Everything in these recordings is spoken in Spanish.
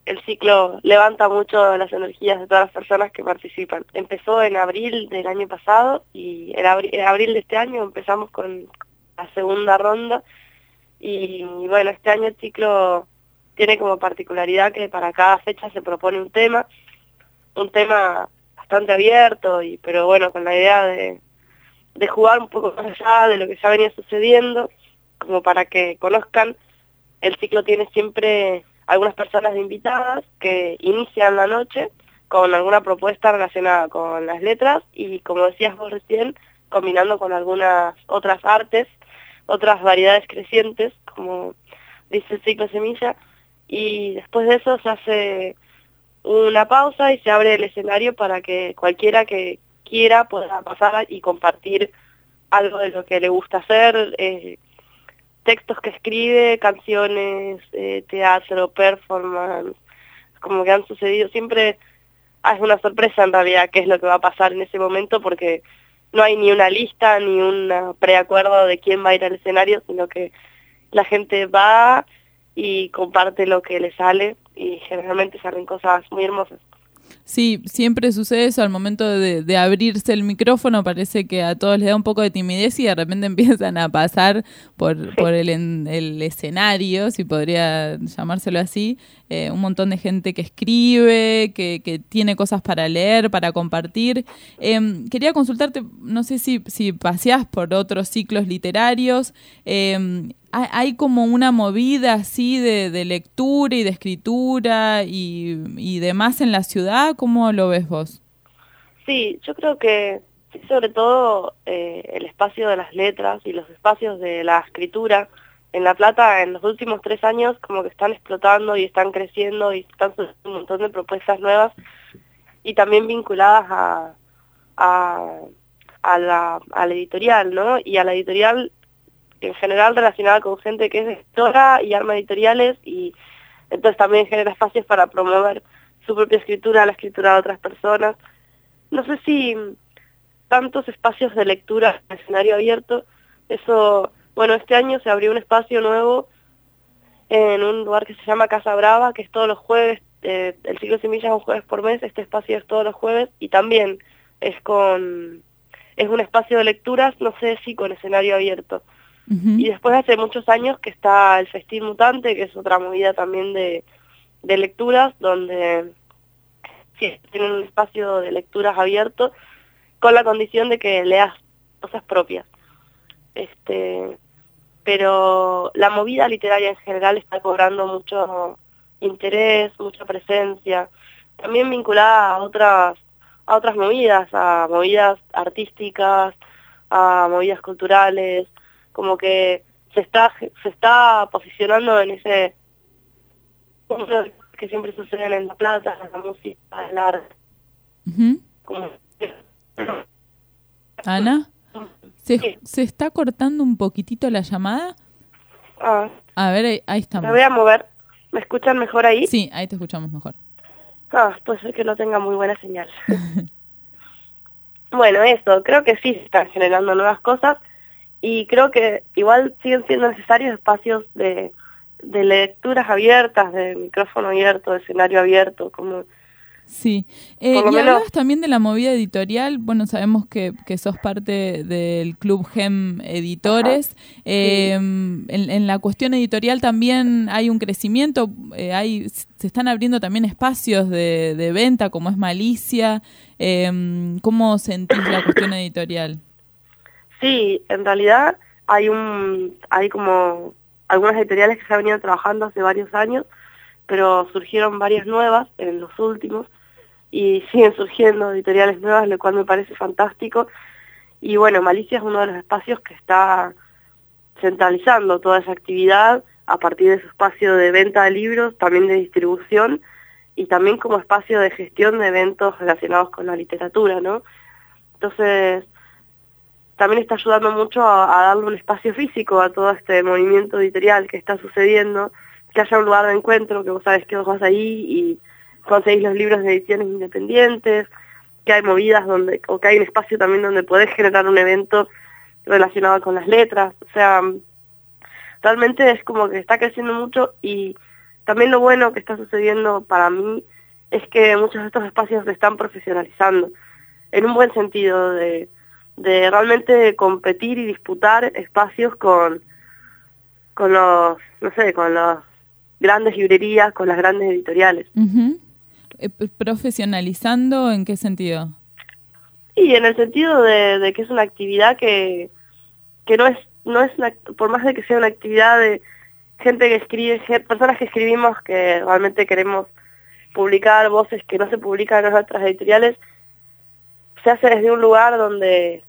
el ciclo levanta mucho las energías de todas las personas que participan. Empezó en abril del año pasado y en abril de este año empezamos con la segunda ronda y bueno, este año el ciclo tiene como particularidad que para cada fecha se propone un tema bastante abierto, pero bueno, con la idea de jugar un poco más allá de lo que ya venía sucediendo, como para que conozcan. El ciclo tiene siempre algunas personas de invitadas que inician la noche con alguna propuesta relacionada con las letras y, como decías vos recién, combinando con algunas otras artes, otras variedades crecientes, como dice el ciclo Semilla, y después de eso se hace una pausa y se abre el escenario para que cualquiera que quiera pueda pasar y compartir algo de lo que le gusta hacer, textos que escribe, canciones, teatro, performance, como que han sucedido. Siempre es una sorpresa en realidad qué es lo que va a pasar en ese momento, porque no hay ni una lista ni un preacuerdo de quién va a ir al escenario, sino que la gente va y comparte lo que le sale y generalmente salen cosas muy hermosas. Sí, siempre sucede eso al momento de abrirse el micrófono, parece que a todos les da un poco de timidez y de repente empiezan a pasar por el escenario, si podría llamárselo así, un montón de gente que escribe, que tiene cosas para leer, para compartir. Quería consultarte, no sé si paseás por otros ciclos literarios, hay como una movida así de lectura y de escritura y demás en la ciudad. ¿Cómo lo ves vos? Sí, yo creo que sí, sobre todo el espacio de las letras y los espacios de la escritura en La Plata en los últimos 3 años como que están explotando y están creciendo y están surgiendo un montón de propuestas nuevas y también vinculadas a la editorial, ¿no? Y a la editorial en general relacionada con gente que es escritora y arma editoriales y entonces también genera espacios para promover su propia escritura, la escritura de otras personas. No sé si tantos espacios de lectura en escenario abierto, eso, bueno, este año se abrió un espacio nuevo en un lugar que se llama Casa Brava, que es todos los jueves, el ciclo Semillas es un jueves por mes, este espacio es todos los jueves y también es un espacio de lecturas, no sé si con escenario abierto. Uh-huh. Y después hace muchos años que está el Festín Mutante, que es otra movida también de lecturas, donde sí, tienen un espacio de lecturas abierto, con la condición de que leas cosas propias. Pero la movida literaria en general está cobrando mucho interés, mucha presencia, también vinculada a otras movidas, a movidas artísticas, a movidas culturales, como que se está posicionando en ese punto que siempre suceden en La Plata, la música, el arte. Uh-huh. Como... Ana, ¿se está cortando un poquitito la llamada? A ver, ahí estamos. Me voy a mover. ¿Me escuchan mejor ahí? Sí, ahí te escuchamos mejor. Puede ser que no tenga muy buena señal. Bueno, eso, creo que sí se están generando nuevas cosas y creo que igual siguen siendo necesarios espacios de lecturas abiertas, de micrófono abierto, de escenario abierto, como... Sí, y hablabas también de la movida editorial. Bueno, sabemos que sos parte del Club GEM Editores. En la cuestión editorial también hay un crecimiento, se están abriendo también espacios de venta, como es Malicia. ¿Cómo sentís la cuestión editorial? Sí, en realidad hay como algunas editoriales que se han venido trabajando hace varios años, pero surgieron varias nuevas en los últimos y siguen surgiendo editoriales nuevas, lo cual me parece fantástico. Y bueno, Malicia es uno de los espacios que está centralizando toda esa actividad a partir de su espacio de venta de libros, también de distribución y también como espacio de gestión de eventos relacionados con la literatura, ¿no? Entonces, también está ayudando mucho a darle un espacio físico a todo este movimiento editorial que está sucediendo, que haya un lugar de encuentro, que vos sabés que vos vas ahí y conseguís los libros de ediciones independientes, que hay movidas o que hay un espacio también donde podés generar un evento relacionado con las letras. O sea, realmente es como que está creciendo mucho y también lo bueno que está sucediendo para mí es que muchos de estos espacios se están profesionalizando, en un buen sentido, de realmente competir y disputar espacios con los, no sé, con las grandes librerías, con las grandes editoriales. Uh-huh. ¿Profesionalizando en qué sentido? Y en el sentido de que es una actividad que no es por más de que sea una actividad de gente que escribe, personas que escribimos que realmente queremos publicar voces que no se publican en otras editoriales, se hace desde un lugar donde,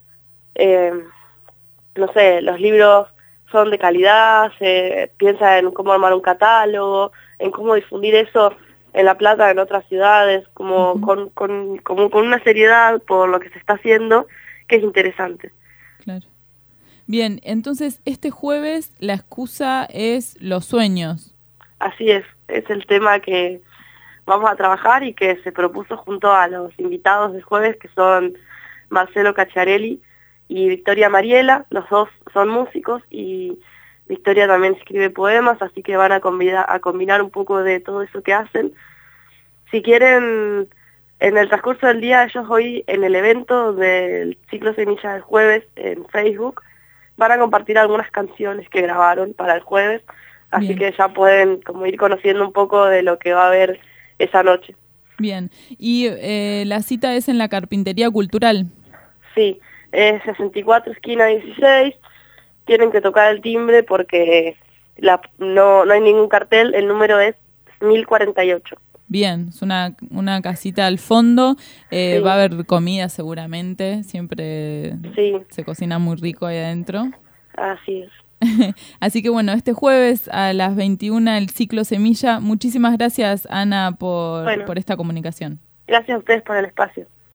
no sé, los libros son de calidad, se piensa en cómo armar un catálogo, en cómo difundir eso en La Plata, en otras ciudades, como Uh-huh. con una seriedad por lo que se está haciendo, que es interesante. Claro. Bien, entonces este jueves la excusa es los sueños. Así es el tema que vamos a trabajar y que se propuso junto a los invitados del jueves, que son Marcelo Cacciarelli y Victoria Mariela. Los dos son músicos y Victoria también escribe poemas, así que van a combinar un poco de todo eso que hacen. Si quieren, en el transcurso del día, ellos hoy en el evento del ciclo Semilla del jueves en Facebook van a compartir algunas canciones que grabaron para el jueves, así Bien. que ya pueden como ir conociendo un poco de lo que va a haber esa noche. Bien, y la cita es en la Carpintería Cultural. Sí, es 64 esquina 16, tienen que tocar el timbre porque no hay ningún cartel, el número es 1048. Bien, es una casita al fondo, Sí. va a haber comida seguramente, siempre Sí, se cocina muy rico ahí adentro. así es. Así que bueno, este jueves a las 21 el ciclo Semilla. Muchísimas gracias, Ana, Bueno. por esta comunicación. Gracias a ustedes por el espacio.